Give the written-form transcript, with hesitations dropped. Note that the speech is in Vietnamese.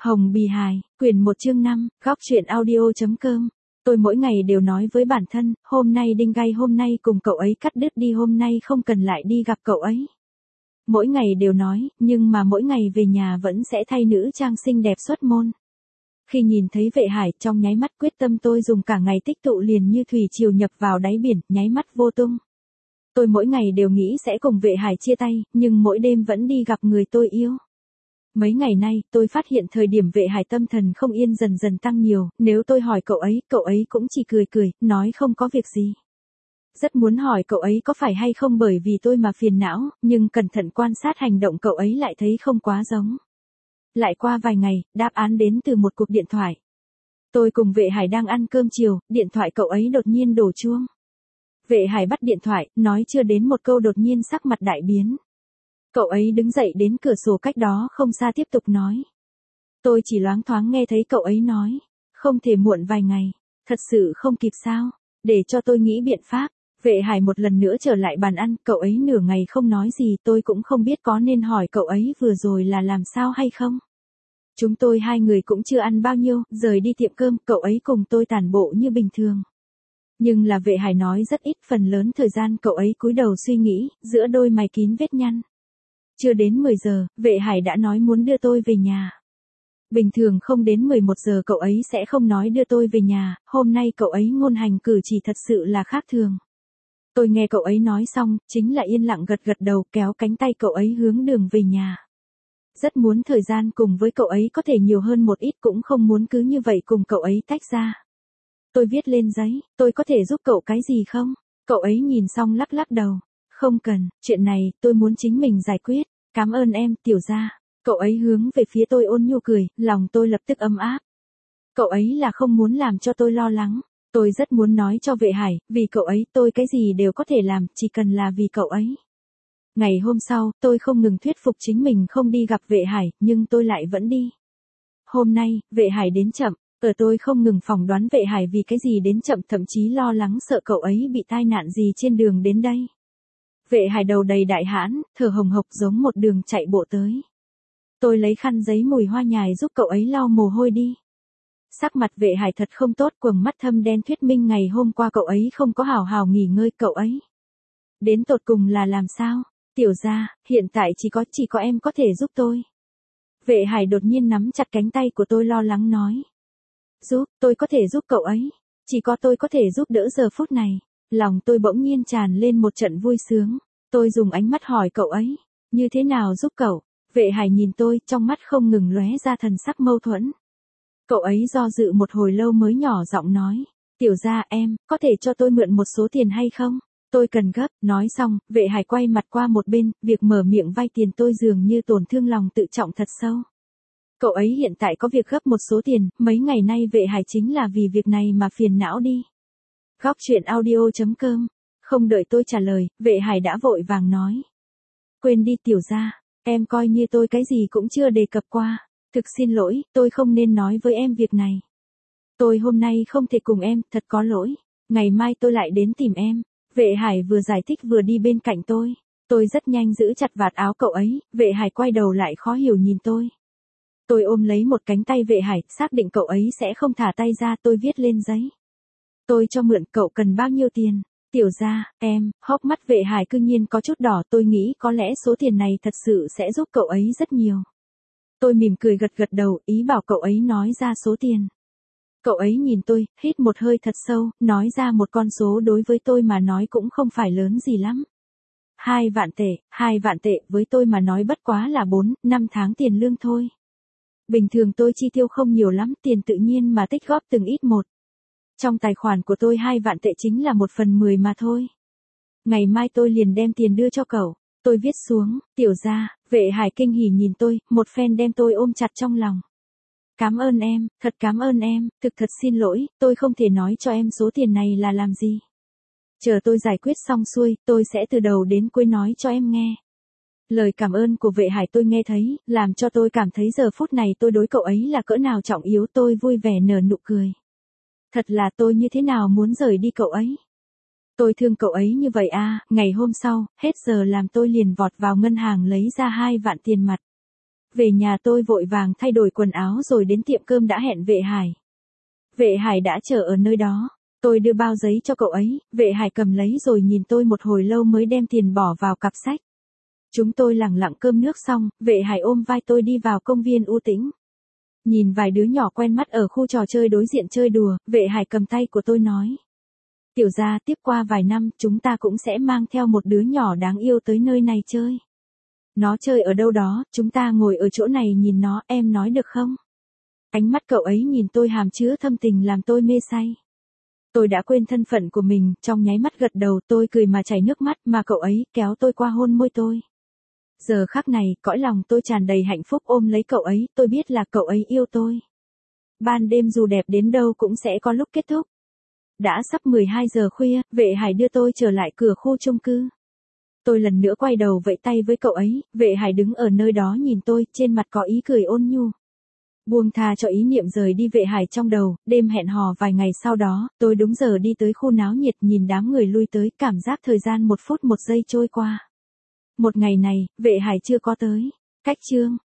Hồng Bì Hài, quyển 1 chương 5, góc truyện audio.com. Tôi mỗi ngày đều nói với bản thân, hôm nay đinh gay, hôm nay cùng cậu ấy cắt đứt đi, hôm nay không cần lại đi gặp cậu ấy. Mỗi ngày đều nói, nhưng mà mỗi ngày về nhà vẫn sẽ thay nữ trang xinh đẹp xuất môn. Khi nhìn thấy Vệ Hải, trong nháy mắt quyết tâm tôi dùng cả ngày tích tụ liền như thủy triều nhập vào đáy biển, nháy mắt vô tung. Tôi mỗi ngày đều nghĩ sẽ cùng Vệ Hải chia tay, nhưng mỗi đêm vẫn đi gặp người tôi yêu. Mấy ngày nay, tôi phát hiện thời điểm Vệ Hải tâm thần không yên dần dần tăng nhiều, nếu tôi hỏi cậu ấy cũng chỉ cười cười, nói không có việc gì. Rất muốn hỏi cậu ấy có phải hay không bởi vì tôi mà phiền não, nhưng cẩn thận quan sát hành động cậu ấy lại thấy không quá giống. Lại qua vài ngày, đáp án đến từ một cuộc điện thoại. Tôi cùng Vệ Hải đang ăn cơm chiều, điện thoại cậu ấy đột nhiên đổ chuông. Vệ Hải bắt điện thoại, nói chưa đến một câu đột nhiên sắc mặt đại biến. Cậu ấy đứng dậy đến cửa sổ cách đó không xa tiếp tục nói. Tôi chỉ loáng thoáng nghe thấy cậu ấy nói, không thể muộn vài ngày, thật sự không kịp sao, để cho tôi nghĩ biện pháp. Vệ Hải một lần nữa trở lại bàn ăn, cậu ấy nửa ngày không nói gì, tôi cũng không biết có nên hỏi cậu ấy vừa rồi là làm sao hay không. Chúng tôi hai người cũng chưa ăn bao nhiêu, rời đi tiệm cơm, cậu ấy cùng tôi tản bộ như bình thường. Nhưng là Vệ Hải nói rất ít, phần lớn thời gian cậu ấy cúi đầu suy nghĩ, giữa đôi mày kín vết nhăn. Chưa đến 10 giờ, Vệ Hải đã nói muốn đưa tôi về nhà. Bình thường không đến 11 giờ cậu ấy sẽ không nói đưa tôi về nhà, hôm nay cậu ấy ngôn hành cử chỉ thật sự là khác thường. Tôi nghe cậu ấy nói xong, chính là yên lặng gật gật đầu, kéo cánh tay cậu ấy hướng đường về nhà. Rất muốn thời gian cùng với cậu ấy có thể nhiều hơn một ít, cũng không muốn cứ như vậy cùng cậu ấy tách ra. Tôi viết lên giấy, tôi có thể giúp cậu cái gì không? Cậu ấy nhìn xong lắc lắc đầu. Không cần, chuyện này, tôi muốn chính mình giải quyết. Cảm ơn em, tiểu gia. Cậu ấy hướng về phía tôi ôn nhu cười, lòng tôi lập tức ấm áp. Cậu ấy là không muốn làm cho tôi lo lắng. Tôi rất muốn nói cho Vệ Hải, vì cậu ấy tôi cái gì đều có thể làm, chỉ cần là vì cậu ấy. Ngày hôm sau, tôi không ngừng thuyết phục chính mình không đi gặp Vệ Hải, nhưng tôi lại vẫn đi. Hôm nay, Vệ Hải đến chậm, tôi không ngừng phỏng đoán Vệ Hải vì cái gì đến chậm, thậm chí lo lắng sợ cậu ấy bị tai nạn gì trên đường đến đây. Vệ Hải đầu đầy đại hãn, thở hồng hộc giống một đường chạy bộ tới. Tôi lấy khăn giấy mùi hoa nhài giúp cậu ấy lau mồ hôi đi. Sắc mặt Vệ Hải thật không tốt, quầng mắt thâm đen thuyết minh ngày hôm qua cậu ấy không có hào hào nghỉ ngơi. Cậu ấy đến tột cùng là làm sao? Tiểu gia, hiện tại chỉ có em có thể giúp tôi. Vệ Hải đột nhiên nắm chặt cánh tay của tôi lo lắng nói. Giúp, tôi có thể giúp cậu ấy. Chỉ có tôi có thể giúp đỡ giờ phút này. Lòng tôi bỗng nhiên tràn lên một trận vui sướng. Tôi dùng ánh mắt hỏi cậu ấy. Như thế nào giúp cậu? Vệ Hải nhìn tôi, trong mắt không ngừng lóe ra thần sắc mâu thuẫn. Cậu ấy do dự một hồi lâu mới nhỏ giọng nói. Tiểu gia em, có thể cho tôi mượn một số tiền hay không? Tôi cần gấp, nói xong, Vệ Hải quay mặt qua một bên, việc mở miệng vay tiền tôi dường như tổn thương lòng tự trọng thật sâu. Cậu ấy hiện tại có việc gấp một số tiền, mấy ngày nay Vệ Hải chính là vì việc này mà phiền não đi. Góc truyện audio.com. Không đợi tôi trả lời, Vệ Hải đã vội vàng nói. Quên đi tiểu gia, em coi như tôi cái gì cũng chưa đề cập qua. Thực xin lỗi, tôi không nên nói với em việc này. Tôi hôm nay không thể cùng em, thật có lỗi. Ngày mai tôi lại đến tìm em. Vệ Hải vừa giải thích vừa đi bên cạnh tôi. Tôi rất nhanh giữ chặt vạt áo cậu ấy, Vệ Hải quay đầu lại khó hiểu nhìn tôi. Tôi ôm lấy một cánh tay Vệ Hải, xác định cậu ấy sẽ không thả tay ra, tôi viết lên giấy. Tôi cho mượn, cậu cần bao nhiêu tiền? Tiểu gia, em, hốc mắt Vệ Hải cư nhiên có chút đỏ, tôi nghĩ có lẽ số tiền này thật sự sẽ giúp cậu ấy rất nhiều. Tôi mỉm cười gật gật đầu, ý bảo cậu ấy nói ra số tiền. Cậu ấy nhìn tôi, hít một hơi thật sâu, nói ra một con số đối với tôi mà nói cũng không phải lớn gì lắm. 2 vạn tệ, với tôi mà nói bất quá là 4-5 tháng tiền lương thôi. Bình thường tôi chi tiêu không nhiều lắm, tiền tự nhiên mà tích góp từng ít một. Trong tài khoản của tôi 2 vạn tệ chính là 1/10 mà thôi. Ngày mai tôi liền đem tiền đưa cho cậu. Tôi viết xuống, tiểu gia. Vệ Hải kinh hỉ nhìn tôi, một phen đem tôi ôm chặt trong lòng. Cảm ơn em, thật cảm ơn em, thật xin lỗi, tôi không thể nói cho em số tiền này là làm gì. Chờ tôi giải quyết xong xuôi, tôi sẽ từ đầu đến cuối nói cho em nghe. Lời cảm ơn của Vệ Hải tôi nghe thấy, làm cho tôi cảm thấy giờ phút này tôi đối cậu ấy là cỡ nào trọng yếu, tôi vui vẻ nở nụ cười. Thật là tôi như thế nào muốn rời đi cậu ấy. Tôi thương cậu ấy như vậy à, ngày hôm sau, hết giờ làm tôi liền vọt vào ngân hàng lấy ra 2 vạn tiền mặt. Về nhà tôi vội vàng thay đổi quần áo rồi đến tiệm cơm đã hẹn Vệ Hải. Vệ Hải đã chờ ở nơi đó. Tôi đưa bao giấy cho cậu ấy, Vệ Hải cầm lấy rồi nhìn tôi một hồi lâu mới đem tiền bỏ vào cặp sách. Chúng tôi lẳng lặng cơm nước xong, Vệ Hải ôm vai tôi đi vào công viên u tĩnh. Nhìn vài đứa nhỏ quen mắt ở khu trò chơi đối diện chơi đùa, Vệ Hải cầm tay của tôi nói. Tiểu gia, tiếp qua vài năm, chúng ta cũng sẽ mang theo một đứa nhỏ đáng yêu tới nơi này chơi. Nó chơi ở đâu đó, chúng ta ngồi ở chỗ này nhìn nó, em nói được không? Ánh mắt cậu ấy nhìn tôi hàm chứa thâm tình làm tôi mê say. Tôi đã quên thân phận của mình, trong nháy mắt gật đầu tôi cười mà chảy nước mắt mà cậu ấy kéo tôi qua hôn môi tôi. Giờ khắc này, cõi lòng tôi tràn đầy hạnh phúc ôm lấy cậu ấy, tôi biết là cậu ấy yêu tôi. Ban đêm dù đẹp đến đâu cũng sẽ có lúc kết thúc. Đã sắp 12 giờ khuya, Vệ Hải đưa tôi trở lại cửa khu chung cư. Tôi lần nữa quay đầu vẫy tay với cậu ấy, Vệ Hải đứng ở nơi đó nhìn tôi, trên mặt có ý cười ôn nhu. Buông tha cho ý niệm rời đi Vệ Hải trong đầu, đêm hẹn hò vài ngày sau đó, tôi đúng giờ đi tới khu náo nhiệt nhìn đám người lui tới, cảm giác thời gian 1 phút 1 giây trôi qua. Một ngày này, Vệ Hải chưa có tới. Cách chương